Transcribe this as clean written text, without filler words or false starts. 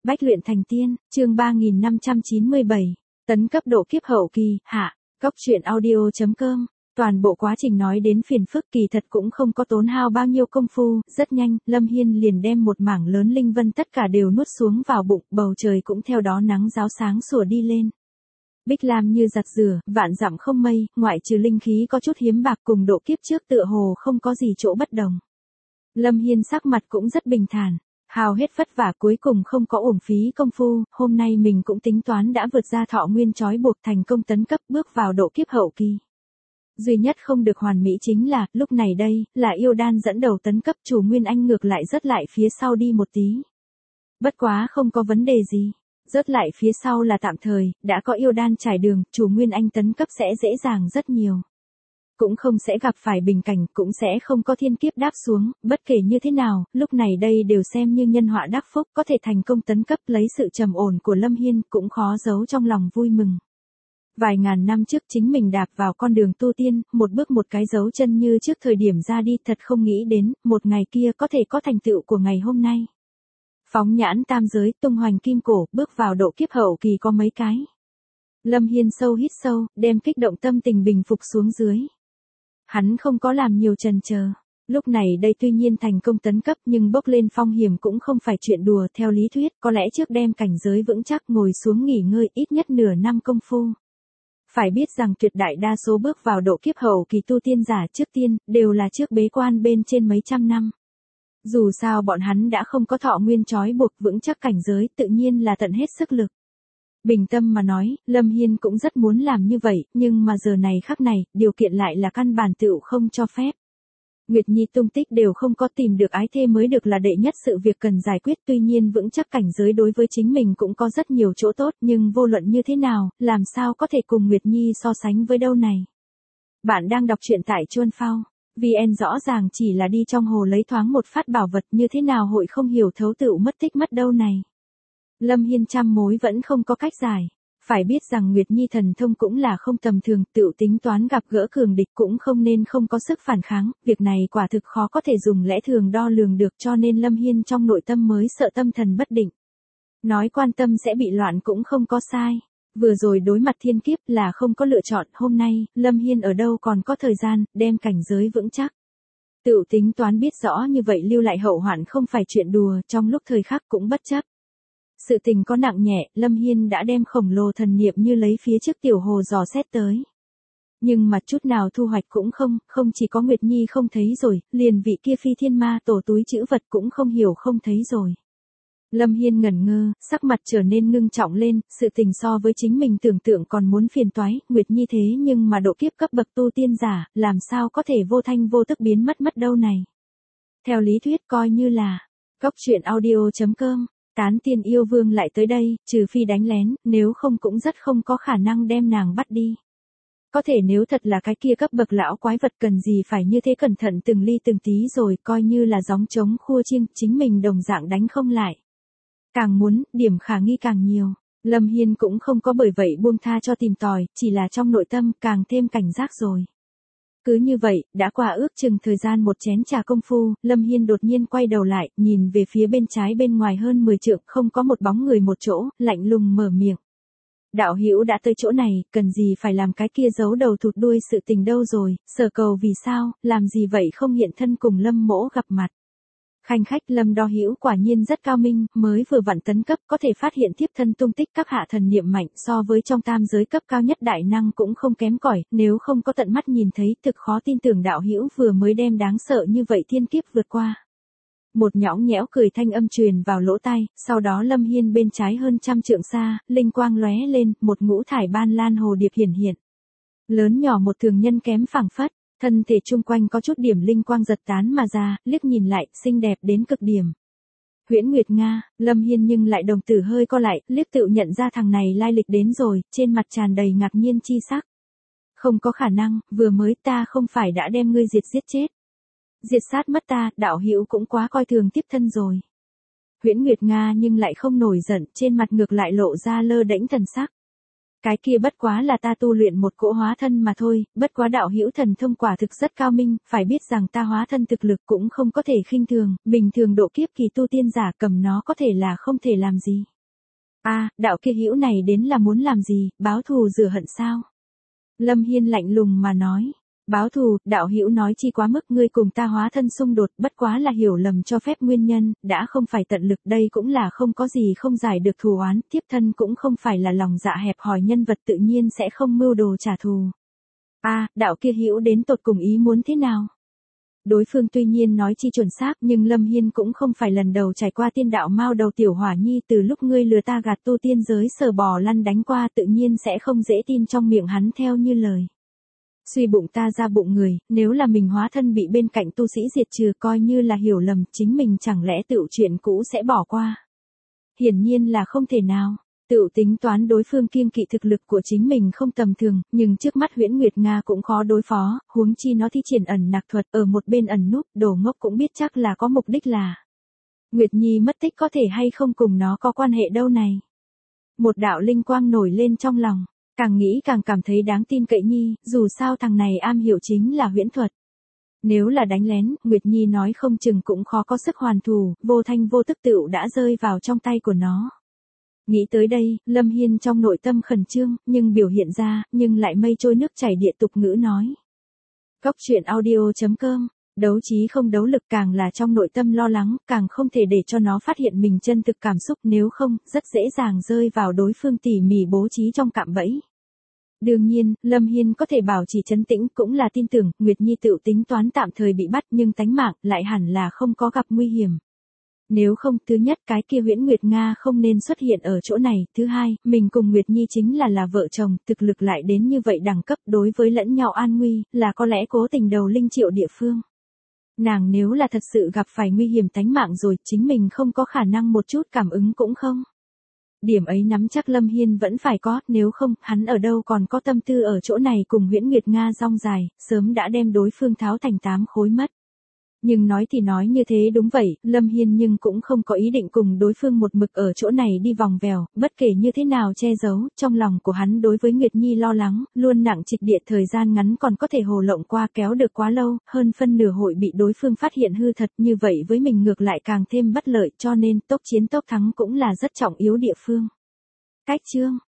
Bách luyện thành tiên, chương 3597, tấn cấp độ kiếp hậu kỳ, hạ, Cóc truyện audio.com. Toàn bộ quá trình nói đến phiền phức kỳ thật cũng không có tốn hao bao nhiêu công phu, rất nhanh, Lâm Hiên liền đem một mảng lớn linh vân tất cả đều nuốt xuống vào bụng, bầu trời cũng theo đó nắng ráo sáng sủa đi lên. Bích lam như giặt rửa, vạn dặm không mây, ngoại trừ linh khí có chút hiếm bạc cùng độ kiếp trước tựa hồ không có gì chỗ bất đồng. Lâm Hiên sắc mặt cũng rất bình thản. Hào hết vất vả cuối cùng không có uổng phí công phu, hôm nay mình cũng tính toán đã vượt ra thọ nguyên trói buộc thành công tấn cấp bước vào độ kiếp hậu kỳ. Duy nhất không được hoàn mỹ chính là, lúc này đây, là yêu đan dẫn đầu tấn cấp chủ Nguyên Anh ngược lại rớt lại phía sau đi một tí. Bất quá không có vấn đề gì, rớt lại phía sau là tạm thời, đã có yêu đan trải đường, chủ Nguyên Anh tấn cấp sẽ dễ dàng rất nhiều. Cũng không sẽ gặp phải bình cảnh, cũng sẽ không có thiên kiếp đáp xuống, bất kể như thế nào, lúc này đây đều xem như nhân họa đắc phúc, có thể thành công tấn cấp lấy sự trầm ổn của Lâm Hiên, cũng khó giấu trong lòng vui mừng. Vài ngàn năm trước chính mình đạp vào con đường tu tiên, một bước một cái dấu chân như trước thời điểm ra đi, thật không nghĩ đến, một ngày kia có thể có thành tựu của ngày hôm nay. Phóng nhãn tam giới, tung hoành kim cổ, bước vào độ kiếp hậu kỳ có mấy cái. Lâm Hiên sâu hít sâu, đem kích động tâm tình bình phục xuống dưới. Hắn không có làm nhiều chần chờ. Lúc này đây tuy nhiên thành công tấn cấp nhưng bốc lên phong hiểm cũng không phải chuyện đùa, theo lý thuyết có lẽ trước đem cảnh giới vững chắc ngồi xuống nghỉ ngơi ít nhất nửa năm công phu. Phải biết rằng tuyệt đại đa số bước vào độ kiếp hậu kỳ tu tiên giả trước tiên, đều là trước bế quan bên trên mấy trăm năm. Dù sao bọn hắn đã không có thọ nguyên trói buộc vững chắc cảnh giới, tự nhiên là tận hết sức lực. Bình tâm mà nói, Lâm Hiên cũng rất muốn làm như vậy, nhưng mà giờ này khắc này, điều kiện lại là căn bản tựu không cho phép. Nguyệt Nhi tung tích đều không có, tìm được ái thê mới được là đệ nhất sự việc cần giải quyết, tuy nhiên vững chắc cảnh giới đối với chính mình cũng có rất nhiều chỗ tốt, nhưng vô luận như thế nào, làm sao có thể cùng Nguyệt Nhi so sánh với đâu này. Bạn đang đọc truyện tại Chuân Phao. VN rõ ràng chỉ là đi trong hồ lấy thoáng một phát bảo vật, như thế nào hội không hiểu thấu tựu mất tích mất đâu này. Lâm Hiên trăm mối vẫn không có cách giải. Phải biết rằng Nguyệt Nhi thần thông cũng là không tầm thường, tựu tính toán gặp gỡ cường địch cũng không nên không có sức phản kháng, việc này quả thực khó có thể dùng lẽ thường đo lường được, cho nên Lâm Hiên trong nội tâm mới sợ tâm thần bất định. Nói quan tâm sẽ bị loạn cũng không có sai. Vừa rồi đối mặt thiên kiếp là không có lựa chọn, hôm nay, Lâm Hiên ở đâu còn có thời gian, đem cảnh giới vững chắc. Tựu tính toán biết rõ như vậy lưu lại hậu hoạn không phải chuyện đùa, trong lúc thời khắc cũng bất chấp. Sự tình có nặng nhẹ, Lâm Hiên đã đem khổng lồ thần niệm như lấy phía trước tiểu hồ dò xét tới. Nhưng mà chút nào thu hoạch cũng không chỉ có Nguyệt Nhi không thấy rồi, liền vị kia phi thiên ma tổ túi chữ vật cũng không hiểu không thấy rồi. Lâm Hiên ngẩn ngơ, sắc mặt trở nên ngưng trọng lên, sự tình so với chính mình tưởng tượng còn muốn phiền toái, Nguyệt Nhi thế nhưng mà độ kiếp cấp bậc tu tiên giả, làm sao có thể vô thanh vô tức biến mất đâu này. Theo lý thuyết coi như là, Cóc truyện audio.com. Tán tiên yêu vương lại tới đây, trừ phi đánh lén, nếu không cũng rất không có khả năng đem nàng bắt đi. Có thể nếu thật là cái kia cấp bậc lão quái vật cần gì phải như thế cẩn thận từng ly từng tí rồi, coi như là gióng trống khua chiêng, chính mình đồng dạng đánh không lại. Càng muốn, điểm khả nghi càng nhiều. Lâm Hiên cũng không có bởi vậy buông tha cho tìm tòi, chỉ là trong nội tâm càng thêm cảnh giác rồi. Cứ như vậy, đã qua ước chừng thời gian một chén trà công phu, Lâm Hiên đột nhiên quay đầu lại, nhìn về phía bên trái bên ngoài hơn 10 trượng, không có một bóng người một chỗ, lạnh lùng mở miệng. Đạo hữu đã tới chỗ này, cần gì phải làm cái kia giấu đầu thụt đuôi sự tình đâu rồi, sở cầu vì sao, làm gì vậy không hiện thân cùng Lâm mỗ gặp mặt. Khanh khách Lâm đo hữu quả nhiên rất cao minh, mới vừa vặn tấn cấp có thể phát hiện thiếp thân tung tích, các hạ thần niệm mạnh, so với trong tam giới cấp cao nhất đại năng cũng không kém cỏi, nếu không có tận mắt nhìn thấy thực khó tin tưởng đạo hữu vừa mới đem đáng sợ như vậy thiên kiếp vượt qua. Một nhõng nhẽo cười thanh âm truyền vào lỗ tai, sau đó Lâm Hiên bên trái hơn trăm trượng xa, linh quang lóe lên, một ngũ thải ban lan hồ điệp hiển hiện. Lớn nhỏ một thường nhân kém phảng phất. Thân thể chung quanh có chút điểm linh quang giật tán mà ra, liếc nhìn lại, xinh đẹp đến cực điểm. Huyễn Nguyệt Nga, Lâm Hiên nhưng lại đồng tử hơi co lại, liếc tự nhận ra thằng này lai lịch đến rồi, trên mặt tràn đầy ngạc nhiên chi sắc. Không có khả năng, vừa mới ta không phải đã đem ngươi giết chết. Diệt sát mất ta, đạo hữu cũng quá coi thường tiếp thân rồi. Huyễn Nguyệt Nga nhưng lại không nổi giận, trên mặt ngược lại lộ ra lơ đễnh thần sắc. Cái kia bất quá là ta tu luyện một cỗ hóa thân mà thôi, bất quá đạo hữu thần thông quả thực rất cao minh, phải biết rằng ta hóa thân thực lực cũng không có thể khinh thường, bình thường độ kiếp kỳ tu tiên giả cầm nó có thể là không thể làm gì. Đạo kia hữu này đến là muốn làm gì, báo thù rửa hận sao? Lâm Hiên lạnh lùng mà nói. Báo thù, đạo hữu nói chi quá mức, ngươi cùng ta hóa thân xung đột, bất quá là hiểu lầm cho phép nguyên nhân, đã không phải tận lực, đây cũng là không có gì không giải được thù oán, tiếp thân cũng không phải là lòng dạ hẹp hòi, nhân vật tự nhiên sẽ không mưu đồ trả thù. Đạo kia hữu đến tột cùng ý muốn thế nào? Đối phương tuy nhiên nói chi chuẩn xác, nhưng Lâm Hiên cũng không phải lần đầu trải qua tiên đạo mao đầu tiểu hỏa nhi, từ lúc ngươi lừa ta gạt tu tiên giới sờ bò lăn đánh qua, tự nhiên sẽ không dễ tin trong miệng hắn theo như lời. Suy bụng ta ra bụng người, nếu là mình hóa thân bị bên cạnh tu sĩ diệt trừ, coi như là hiểu lầm, chính mình chẳng lẽ tựu chuyện cũ sẽ bỏ qua? Hiển nhiên là không thể nào. Tựu tính toán đối phương kiêng kỵ thực lực của chính mình không tầm thường, nhưng trước mắt Huyễn Nguyệt Nga cũng khó đối phó, huống chi nó thi triển ẩn nặc thuật ở một bên ẩn núp, đồ ngốc cũng biết chắc là có mục đích là Nguyệt Nhi mất tích có thể hay không cùng nó có quan hệ đâu này. Một đạo linh quang nổi lên trong lòng, càng nghĩ càng cảm thấy đáng tin cậy nhi, dù sao thằng này am hiểu chính là huyễn thuật. Nếu là đánh lén, Nguyệt Nhi nói không chừng cũng khó có sức hoàn thủ, vô thanh vô tức tựu đã rơi vào trong tay của nó. Nghĩ tới đây, Lâm Hiên trong nội tâm khẩn trương, nhưng biểu hiện ra, nhưng lại mây trôi nước chảy địa tục ngữ nói. Cóc truyện audio.com, đấu trí không đấu lực, càng là trong nội tâm lo lắng, càng không thể để cho nó phát hiện mình chân thực cảm xúc, nếu không, rất dễ dàng rơi vào đối phương tỉ mỉ bố trí trong cạm bẫy. Đương nhiên, Lâm Hiên có thể bảo trì trấn tĩnh, cũng là tin tưởng, Nguyệt Nhi tự tính toán tạm thời bị bắt, nhưng tánh mạng lại hẳn là không có gặp nguy hiểm. Nếu không, thứ nhất, cái kia Huyễn Nguyệt Nga không nên xuất hiện ở chỗ này, thứ hai, mình cùng Nguyệt Nhi chính là vợ chồng, thực lực lại đến như vậy đẳng cấp, đối với lẫn nhau an nguy, là có lẽ cố tình đầu linh triệu địa phương. Nàng nếu là thật sự gặp phải nguy hiểm tánh mạng rồi, chính mình không có khả năng một chút cảm ứng cũng không. Điểm ấy nắm chắc Lâm Hiên vẫn phải có, nếu không, hắn ở đâu còn có tâm tư ở chỗ này cùng Huyễn Nguyệt Nga rong dài, sớm đã đem đối phương tháo thành 8 khối mất. Nhưng nói thì nói như thế đúng vậy, Lâm Hiên nhưng cũng không có ý định cùng đối phương một mực ở chỗ này đi vòng vèo, bất kể như thế nào che giấu, trong lòng của hắn đối với Nguyệt Nhi lo lắng, luôn nặng trịch địa, thời gian ngắn còn có thể hồ lộng qua, kéo được quá lâu, hơn phân nửa hội bị đối phương phát hiện hư thật, như vậy với mình ngược lại càng thêm bất lợi, cho nên tốc chiến tốc thắng cũng là rất trọng yếu địa phương. Cách chương